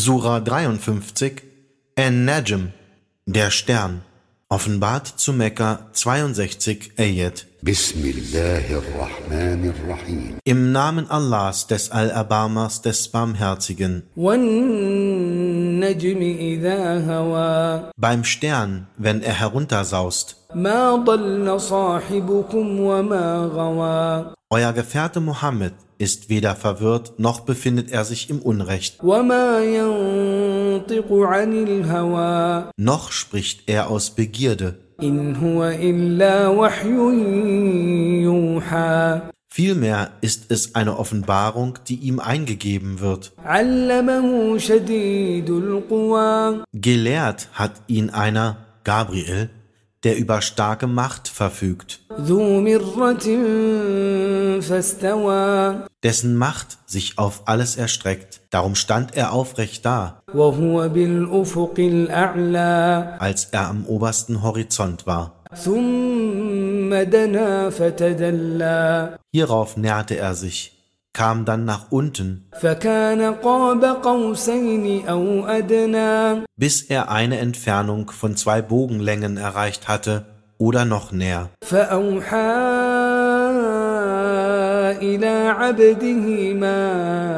Sura 53, An-Najm, der Stern, offenbart zu Mekka 62 Ayat. Bismillahirrahmanirrahim. Im Namen Allahs, des Allerbarmers, des Barmherzigen. وَالنَّجْمِ إِذَا هَوَى Beim Stern, wenn er heruntersaust. مَا ضَلَّ صَاحِبُكُمْ وَمَا غَوَى Euer Gefährte Mohammed ist weder verwirrt, noch befindet er sich im Unrecht. وَمَا يَنطِقُ عَنِ الْهَوَى Noch spricht er aus Begierde. إِنْ هُوَ إِلَّا وَحْيٌ يُوحَى Vielmehr ist es eine Offenbarung, die ihm eingegeben wird. عَلَّمَهُ شَدِيدُ الْقُوَى Gelehrt hat ihn einer, Gabriel, der über starke Macht verfügt, ذُو مِرَّةٍ فَاسْتَوَى dessen Macht sich auf alles erstreckt. Darum stand er aufrecht da, وَهُوَ بِالْأُفُقِ الْأَعْلَى als er am obersten Horizont war. ثُمَّ دَنَا فَتَدَلَّى Hierauf näherte er sich, kam dann nach unten, فَكَانَ قَابَ قَوْسَيْنِ أَوْ أَدْنَى bis er eine Entfernung von 2 Bogenlängen erreicht hatte oder noch näher. فَأَوْحَى إِلَى عَبْدِهِ مَا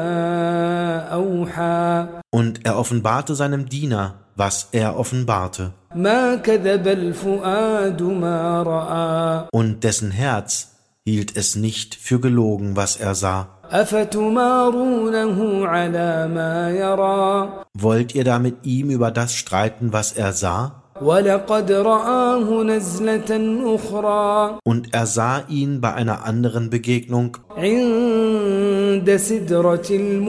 أَوْحَى Und er offenbarte seinem Diener, was er offenbarte. مَا كَذَبَ الْفُؤَادُ مَا رَأَى Und dessen Herz hielt es nicht für gelogen, was er sah. أَفَتُمَارُونَهُ عَلَى مَا يَرَى Wollt ihr da mit ihm über das streiten, was er sah? وَلَقَدْ رَآهُ نَزْلَةً أُخْرَى Und er sah ihn bei einer anderen Begegnung عِندَ سِدْرَةِ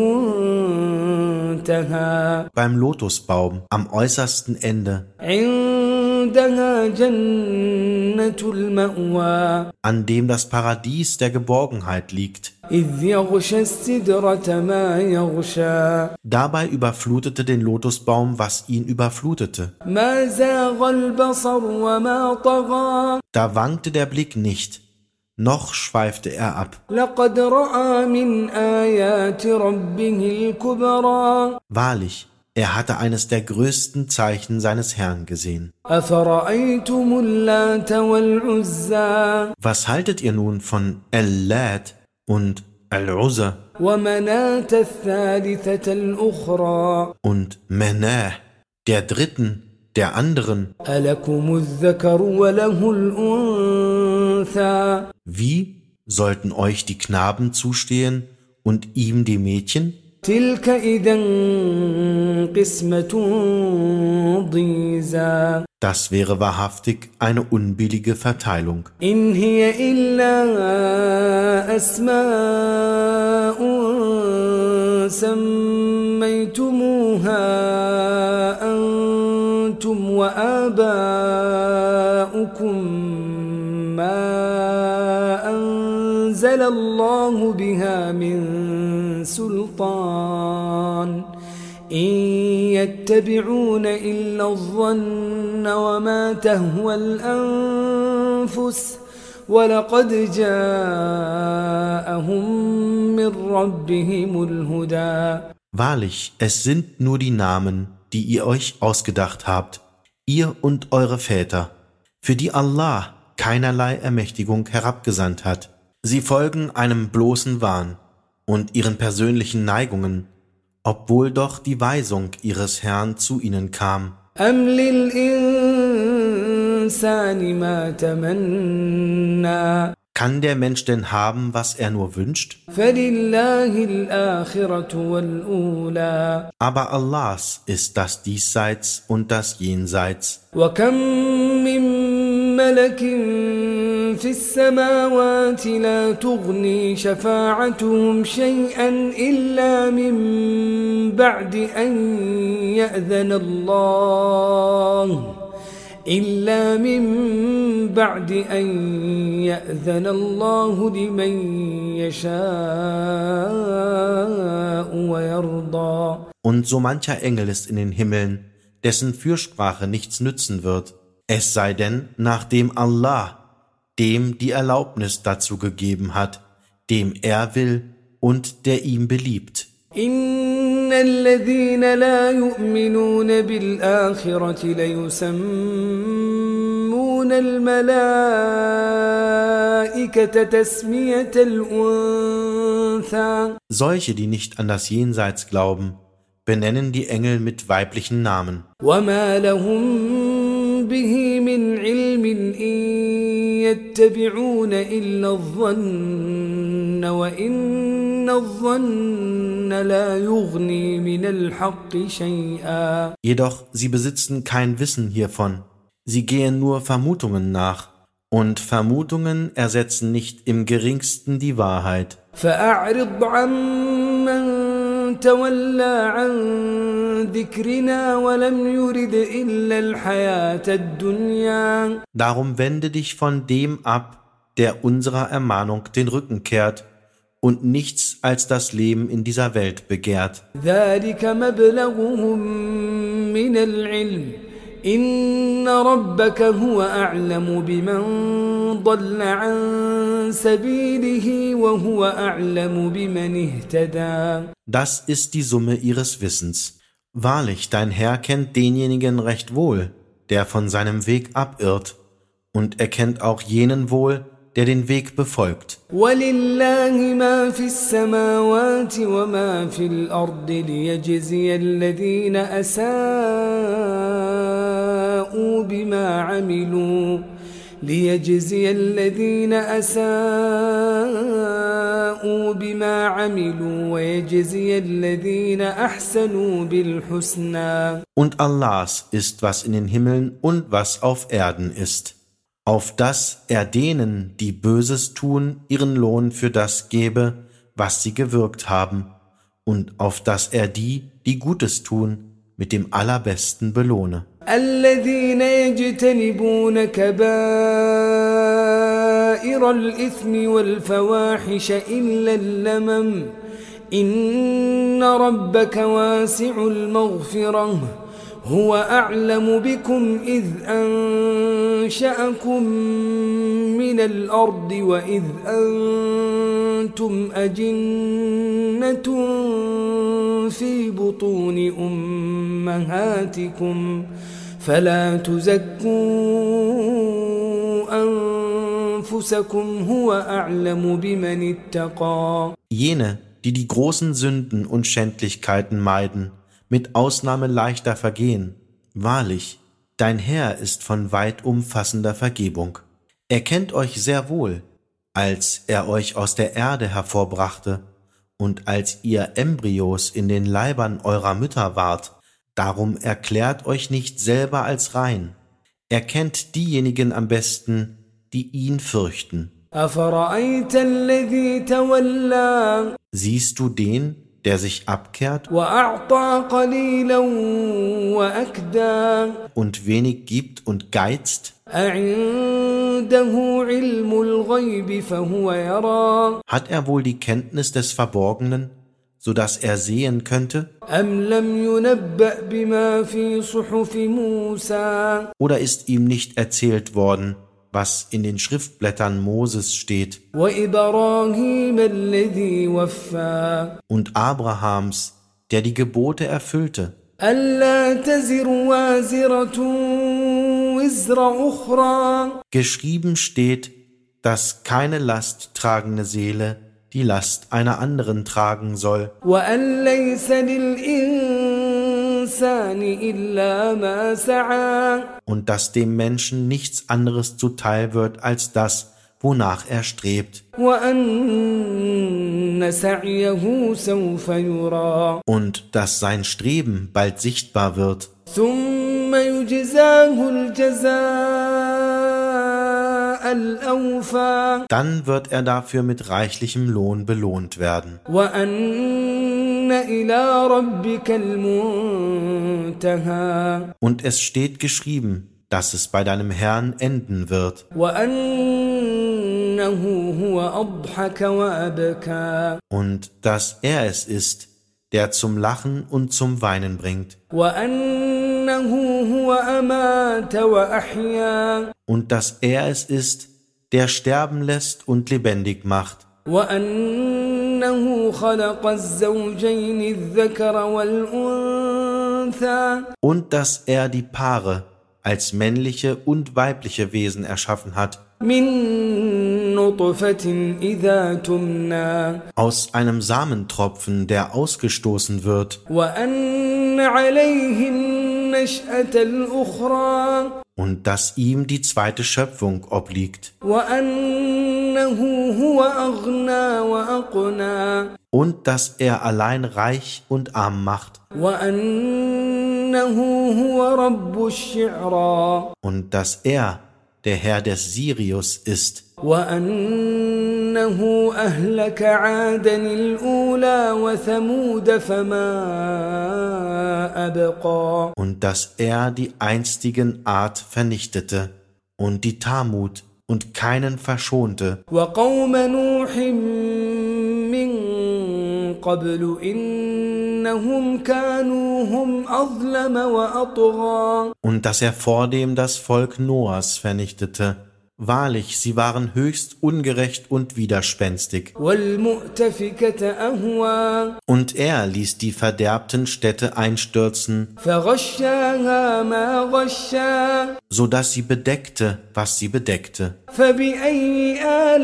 الْمُنْتَهَى beim Lotusbaum am äußersten Ende, عِندَهَا جَنَّةُ الْمَأْوَى an dem das Paradies der Geborgenheit liegt. إِذْ يَغْشَى السِّدْرَةَ مَا يَغْشَى Dabei überflutete den Lotusbaum, was ihn überflutete. مَا زَاغَ الْبَصَرُ وَمَا طَغَى Da wankte der Blick nicht, noch schweifte er ab. لَقَدْ رَأَى مِنْ آيَاتِ رَبِّهِ الْكُبْرَى Wahrlich, er hatte eines der größten Zeichen seines Herrn gesehen. أَفَرَأَيْتُمُ اللَّاتَ وَالْعُزَّى Was haltet ihr nun von Al-Lat und Al-Uzza وَمَنَاةَ الثَّالِثَةَ الْأُخْرَى und Manah, der dritten, der anderen? أَلَكُمُ الذَّكَرُ وَلَهُ الْأُنثَى Wie sollten euch die Knaben zustehen und ihm die Mädchen? تِلْكَ إِذًا قِسْمَةٌ ضِيزَى Das wäre wahrhaftig eine unbillige Verteilung. إِنْ هِيَ إِلَّا أَسْمَاءٌ سَمَّيْتُمُوهَا أَنْتُمْ وَآبَاؤُكُمْ مَا أَنْزَلَ اللَّهُ بِهَا مِنْ سُلْطَانٍ إِنْ يَتَّبِعُونَ إِلَّا الظَّنَّ وَمَا تَهْوَى الْأَنفُسُ وَلَقَدْ جَاءَهُمْ مِنْ رَبِّهِمُ الْهُدَى Wahrlich, es sind nur die Namen, die ihr euch ausgedacht habt, ihr und eure Väter, für die Allah keinerlei Ermächtigung herabgesandt hat. Sie folgen einem bloßen Wahn und ihren persönlichen Neigungen, obwohl doch die Weisung ihres Herrn zu ihnen kam. أَمْ لِلْإِنسَانِ مَا تَمَنَّى Kann der Mensch denn haben, was er nur wünscht? فَلِلَّهِ الْآخِرَةُ وَالْأُولَى Aber Allahs ist das Diesseits und das Jenseits. وَكَمْ مِنْ مَلَكٍ فِي السَّمَاوَاتِ لَا تُغْنِي شَفَاعَتُهُمْ شَيْئًا إِلَّا مِنْ بَعْدِ أَنْ يَأْذَنَ اللَّهُ لِمَنْ يَشَاءُ وَيَرْضَى Und so mancher Engel ist in den Himmeln, dessen Fürsprache nichts nützen wird, es sei denn, nachdem Allah dem die Erlaubnis dazu gegeben hat, dem er will und der ihm beliebt. إِنَّ الذين لا يؤمنون بالآخرة ليسمون الملائكة تسمية الأنثى. Solche, die nicht an das Jenseits glauben, benennen die Engel mit weiblichen Namen. وما لهم به من علم إن يتبعون إلا الظن وإن الظن لا يغني من الحق شيئا. Jedoch sie besitzen kein Wissen hiervon. Sie gehen nur Vermutungen nach. Und Vermutungen ersetzen nicht im geringsten die Wahrheit. فأعرض عمن تولى عن ذكرنا ولم يرد إلا الحياة الدنيا. Darum wende dich von dem ab, der unserer Ermahnung den Rücken kehrt und nichts als das Leben in dieser Welt begehrt. ذلك مبلغهم من العلم إن ربك هو أعلم بمن ضل عن سبيله وهو أعلم بمن اهتدى. Das ist die Summe ihres Wissens. Wahrlich, dein Herr kennt denjenigen recht wohl, der von seinem Weg abirrt, und er kennt auch jenen wohl, der den Weg befolgt. ولله ما في السماوات وما في الأرض ليجزي الذين أساءوا بما عملوا ويجزي الذين أحسنوا بالحسنى. Und Allahs ist, was in den Himmeln und was auf Erden ist, auf dass er denen, die Böses tun, ihren Lohn für das gebe, was sie gewirkt haben, und auf dass er die, die Gutes tun, mit dem Allerbesten belohne. الذين يجتنبون كبائر الإثم والفواحش إلا اللمم إن ربك واسع المغفرة هو أعلم بكم إذ أنشأكم من الأرض وإذ أنتم أجنة في بطون أمهاتكم فلا تزكوا أنفسكم هو أعلم بمن اتقى. Jene, die die großen Sünden und Schändlichkeiten meiden, mit Ausnahme leichter Vergehen. Wahrlich, dein Herr ist von weit umfassender Vergebung. Er kennt euch sehr wohl, als er euch aus der Erde hervorbrachte und als ihr Embryos in den Leibern eurer Mütter wart. Darum erklärt euch nicht selber als rein. Er kennt diejenigen am besten, die ihn fürchten. أفرأيت الذي تولى. Siehst du den, der sich abkehrt وأعطى قليلا وأكدى. und wenig gibt und geizt? أعنده علم الغيب فهو يرى. Hat er wohl die Kenntnis des Verborgenen, so dass er sehen könnte? أم لم ينبأ بما في صحف موسى. Oder ist ihm nicht erzählt worden, was in den Schriftblättern Moses steht, وإبراهيم الذي وفى. und Abrahams, der die Gebote erfüllte, ألا تزر وازرة وزر أخرى. geschrieben steht, dass keine lasttragende Seele die Last einer anderen tragen soll, وأن ليس للإنسان إلا ما سعى. und dass dem Menschen nichts anderes zuteil wird als das, wonach er strebt, وأن سعيه سوف يرى. und dass sein Streben bald sichtbar wird. ثم يجزاه الجزاء الأوفى. Dann wird er dafür mit reichlichem Lohn belohnt werden. وأن إلى ربك المنتهى. Und es steht geschrieben, dass es bei deinem Herrn enden wird. وأنه هو أضحك وأبكى. Und dass er es ist, der zum Lachen und zum Weinen bringt. وأنه هو أمات وأحيا. Und dass er es ist, der sterben lässt und lebendig macht. وأنه أنه خلق الزوجين الذكر والأنثى und dass er die Paare als männliche und weibliche Wesen erschaffen hat, من نطفة إذا تمنى aus einem Samentropfen, der ausgestoßen wird, وأن عليه النشأة الأخرى und dass ihm die zweite Schöpfung obliegt, وأنه هو أغنى وأقنى und dass er allein reich und arm macht, وأنه هو رب الشعرى und dass er der Herr des Sirius ist, وأنه أهلك عادا الأولى وثمود فما أبقى und dass er die einstigen Art vernichtete und die Thamut und keinen verschonte, وقوم نوح من قبل إنهم كانوا هم أظلم وأطغى und dass er vordem das Volk Noahs vernichtete. Wahrlich, sie waren höchst ungerecht und widerspenstig. والمؤتفكة أهوى Und er ließ die verderbten Städte einstürzen, فغشاها ما غشى so dass sie bedeckte, was sie bedeckte. فبأي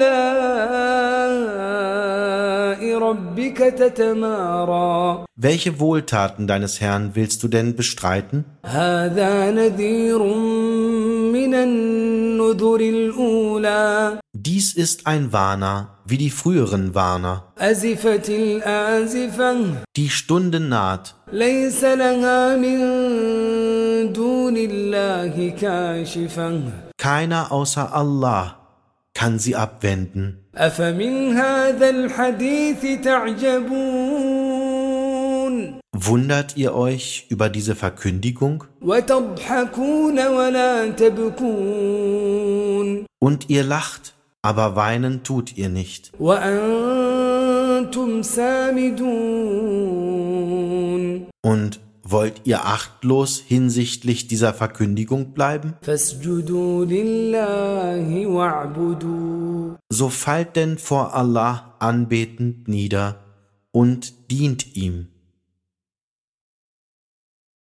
آلاء ربك تتمارى Welche Wohltaten deines Herrn willst du denn bestreiten? هذا نذير من النذر الأولى Dies ist ein Warner, wie die früheren Warner. أزفت الآزفة Die Stunde naht, ليس لها من دون الله كاشفة keiner außer Allah kann sie abwenden. أفمن هذا الحديث تعجبون Wundert ihr euch über diese Verkündigung? وتضحكون ولا تبكون Und ihr lacht, aber weinen tut ihr nicht. وأنتم سامدون Und wollt ihr achtlos hinsichtlich dieser Verkündigung bleiben? فاسجدوا لله واعبدوا So fallt denn vor Allah anbetend nieder und dient ihm.